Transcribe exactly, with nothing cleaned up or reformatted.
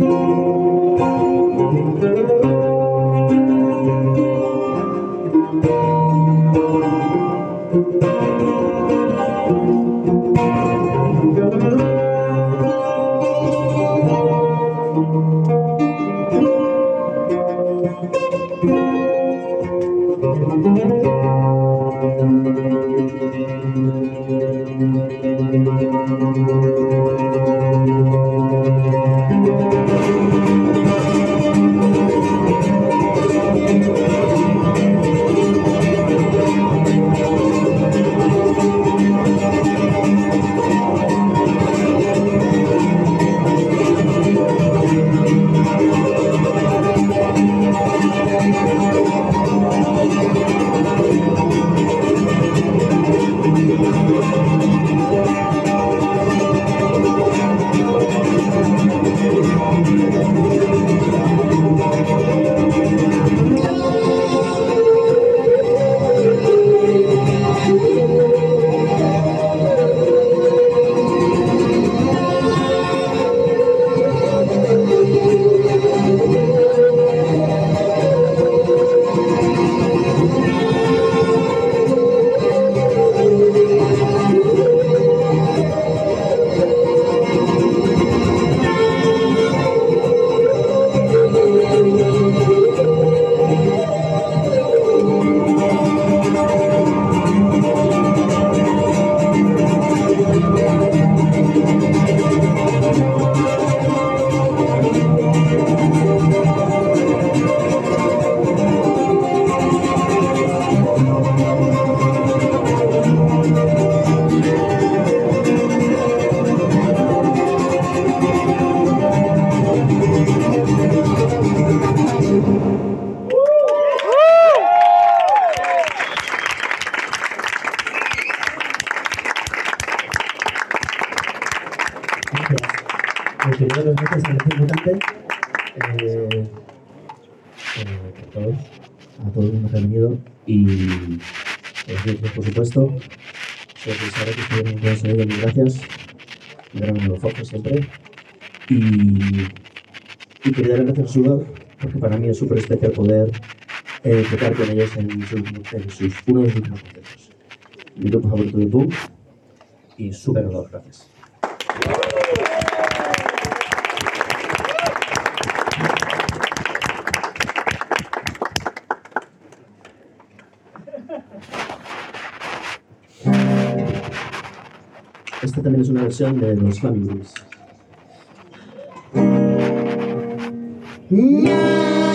Primero, gracias a la importante eh, eh, a todos, a todo el mundo que ha venido y eh, por supuesto, saber que estoy en un buen sonido, mil gracias, gran nuevo foco siempre y, y quería darle gracias a Sugar porque para mí es súper especial poder eh, tocar con ellos en, sus, en sus, uno de sus últimos conciertos. Mi grupo favorito de punk y súper honor, gracias. Esta también es una versión de los Family Blues.